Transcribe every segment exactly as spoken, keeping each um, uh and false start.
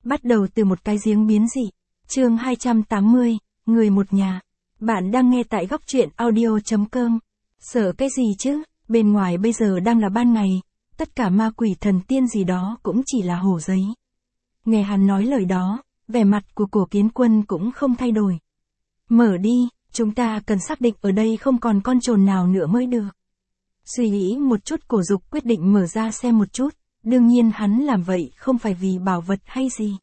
Bắt đầu từ một cái giếng biến dị. Chương hai trăm tám mươi, người một nhà. Bạn đang nghe tại góc truyện audio chấm com. Sợ cái gì chứ, bên ngoài bây giờ đang là ban ngày, tất cả ma quỷ thần tiên gì đó cũng chỉ là hổ giấy. Nghe hắn nói lời đó, vẻ mặt của Cổ Kiến Quân cũng không thay đổi. Mở đi, chúng ta cần xác định ở đây không còn con trồn nào nữa mới được. Suy nghĩ một chút, Cổ Dục quyết định mở ra xem một chút, đương nhiên hắn làm vậy không phải vì bảo vật hay gì,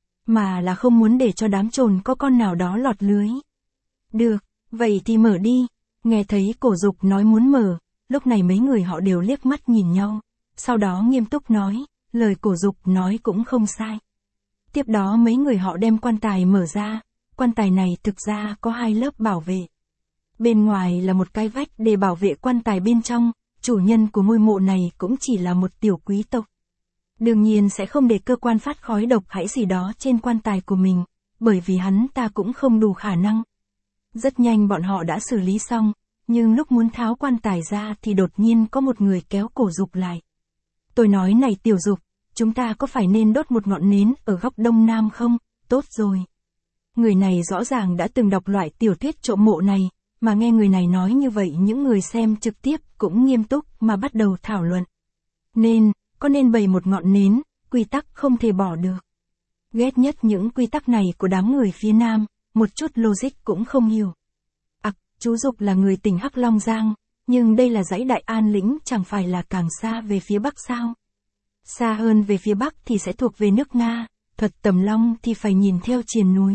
mà là không muốn để cho đám trồn có con nào đó lọt lưới. Được, vậy thì mở đi. Nghe thấy Cổ Dục nói muốn mở, lúc này mấy người họ đều liếc mắt nhìn nhau, sau đó nghiêm túc nói, lời Cổ Dục nói cũng không sai. Tiếp đó mấy người họ đem quan tài mở ra, quan tài này thực ra có hai lớp bảo vệ. Bên ngoài là một cái vách để bảo vệ quan tài bên trong, chủ nhân của ngôi mộ này cũng chỉ là một tiểu quý tộc. Đương nhiên sẽ không để cơ quan phát khói độc hãi gì đó trên quan tài của mình, bởi vì hắn ta cũng không đủ khả năng. Rất nhanh bọn họ đã xử lý xong, nhưng lúc muốn tháo quan tài ra thì đột nhiên có một người kéo Cổ Dục lại. Tôi nói này Tiểu Dục, chúng ta có phải nên đốt một ngọn nến ở góc đông nam không? Tốt rồi. Người này rõ ràng đã từng đọc loại tiểu thuyết trộm mộ này, mà nghe người này nói như vậy những người xem trực tiếp cũng nghiêm túc mà bắt đầu thảo luận. Nên, có nên bày một ngọn nến, quy tắc không thể bỏ được. Ghét nhất những quy tắc này của đám người phía Nam, một chút logic cũng không hiểu. Ặc, chú Dục là người tỉnh Hắc Long Giang, nhưng đây là dãy Đại An lĩnh, chẳng phải là càng xa về phía Bắc sao? Xa hơn về phía Bắc thì sẽ thuộc về nước Nga, Thuật Tầm Long thì phải nhìn theo triền núi.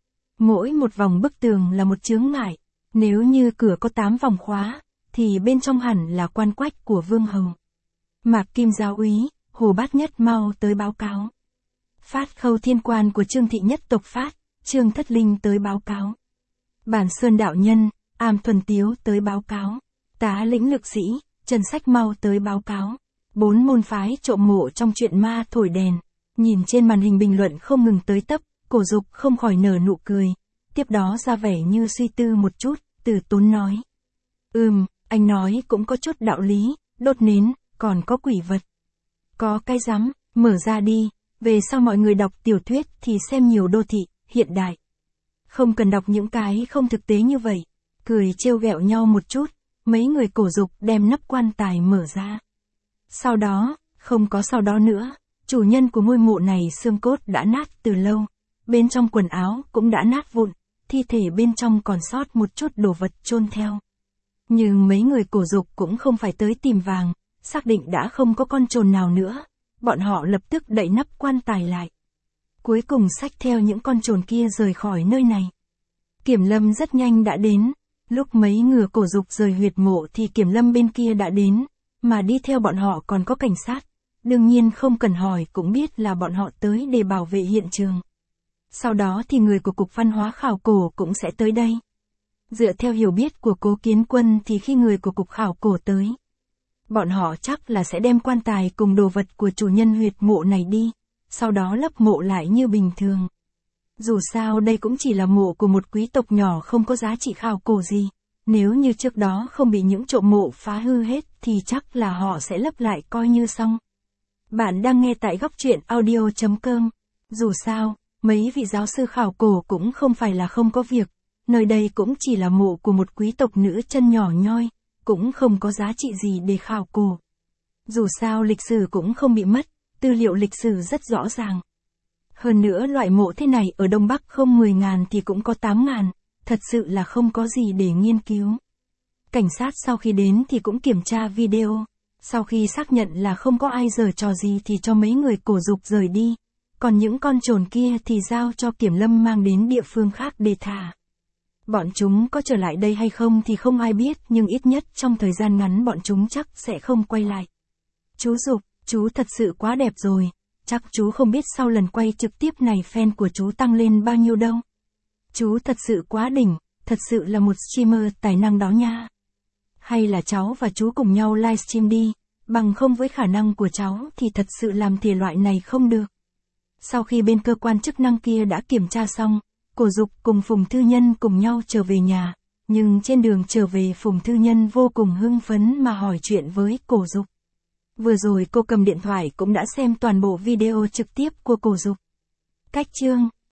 Mỗi một vòng bức tường là một chướng ngại, nếu như cửa có tám vòng khóa, thì bên trong hẳn là quan quách của Vương Hầu. Mạc Kim Giáo úy, Hồ Bát Nhất mau tới báo cáo. Phát Khâu Thiên Quan của Trương Thị nhất tộc Phát, Trương Thất Linh tới báo cáo. Bản Sơn đạo nhân, Am Thuần Tiếu tới báo cáo. Tá Lĩnh Lực Sĩ, Trần Sách mau tới báo cáo. Bốn môn phái trộm mộ trong chuyện ma thổi đèn. Nhìn trên màn hình bình luận không ngừng tới tấp, Cổ Dục không khỏi nở nụ cười. Tiếp đó ra vẻ như suy tư một chút, từ tốn nói. Ừm, anh nói cũng có chút đạo lý, đốt nến, còn có quỷ vật. Có cái rắm, mở ra đi, về sau mọi người đọc tiểu thuyết thì xem nhiều đô thị, hiện đại. Không cần đọc những cái không thực tế như vậy. Cười trêu ghẹo nhau một chút, mấy người Cổ Dục đem nắp quan tài mở ra. Sau đó, không có sau đó nữa, chủ nhân của ngôi mộ này xương cốt đã nát từ lâu, bên trong quần áo cũng đã nát vụn, thi thể bên trong còn sót một chút đồ vật chôn theo. Nhưng mấy người Cổ Dục cũng không phải tới tìm vàng, xác định đã không có con trồn nào nữa, bọn họ lập tức đậy nắp quan tài lại. Cuối cùng xách theo những con trồn kia rời khỏi nơi này. Kiểm lâm rất nhanh đã đến, lúc mấy người Cổ Dục rời huyệt mộ thì kiểm lâm bên kia đã đến, mà đi theo bọn họ còn có cảnh sát, đương nhiên không cần hỏi cũng biết là bọn họ tới để bảo vệ hiện trường. Sau đó thì người của Cục Văn hóa Khảo cổ cũng sẽ tới đây. Dựa theo hiểu biết của Cố Kiến Quân thì khi người của Cục Khảo cổ tới, bọn họ chắc là sẽ đem quan tài cùng đồ vật của chủ nhân huyệt mộ này đi, sau đó lấp mộ lại như bình thường. Dù sao đây cũng chỉ là mộ của một quý tộc nhỏ không có giá trị khảo cổ gì, nếu như trước đó không bị những trộm mộ phá hư hết thì chắc là họ sẽ lấp lại coi như xong. Bạn đang nghe tại góc truyện audio chấm com. Dù sao, mấy vị giáo sư khảo cổ cũng không phải là không có việc, nơi đây cũng chỉ là mộ của một quý tộc nữ chân nhỏ nhoi, cũng không có giá trị gì để khảo cổ. Dù sao lịch sử cũng không bị mất, tư liệu lịch sử rất rõ ràng. Hơn nữa loại mộ thế này ở Đông Bắc không mười ngàn thì cũng có tám ngàn, thật sự là không có gì để nghiên cứu. Cảnh sát sau khi đến thì cũng kiểm tra video, sau khi xác nhận là không có ai giở trò gì thì cho mấy người Cổ Dục rời đi, còn những con trồn kia thì giao cho kiểm lâm mang đến địa phương khác để thả. Bọn chúng có trở lại đây hay không thì không ai biết, nhưng ít nhất trong thời gian ngắn bọn chúng chắc sẽ không quay lại. Chú Dục, chú thật sự quá đẹp rồi, chắc chú không biết sau lần quay trực tiếp này fan của chú tăng lên bao nhiêu đâu. Chú thật sự quá đỉnh, thật sự là một streamer tài năng đó nha. Hay là cháu và chú cùng nhau livestream đi, bằng không với khả năng của cháu thì thật sự làm thể loại này không được. Sau khi bên cơ quan chức năng kia đã kiểm tra xong, Cổ Dục cùng Phùng Thư Nhân cùng nhau trở về nhà, nhưng trên đường trở về Phùng Thư Nhân vô cùng hưng phấn mà hỏi chuyện với Cổ Dục. Vừa rồi cô cầm điện thoại cũng đã xem toàn bộ video trực tiếp của Cổ Dục. Cách chương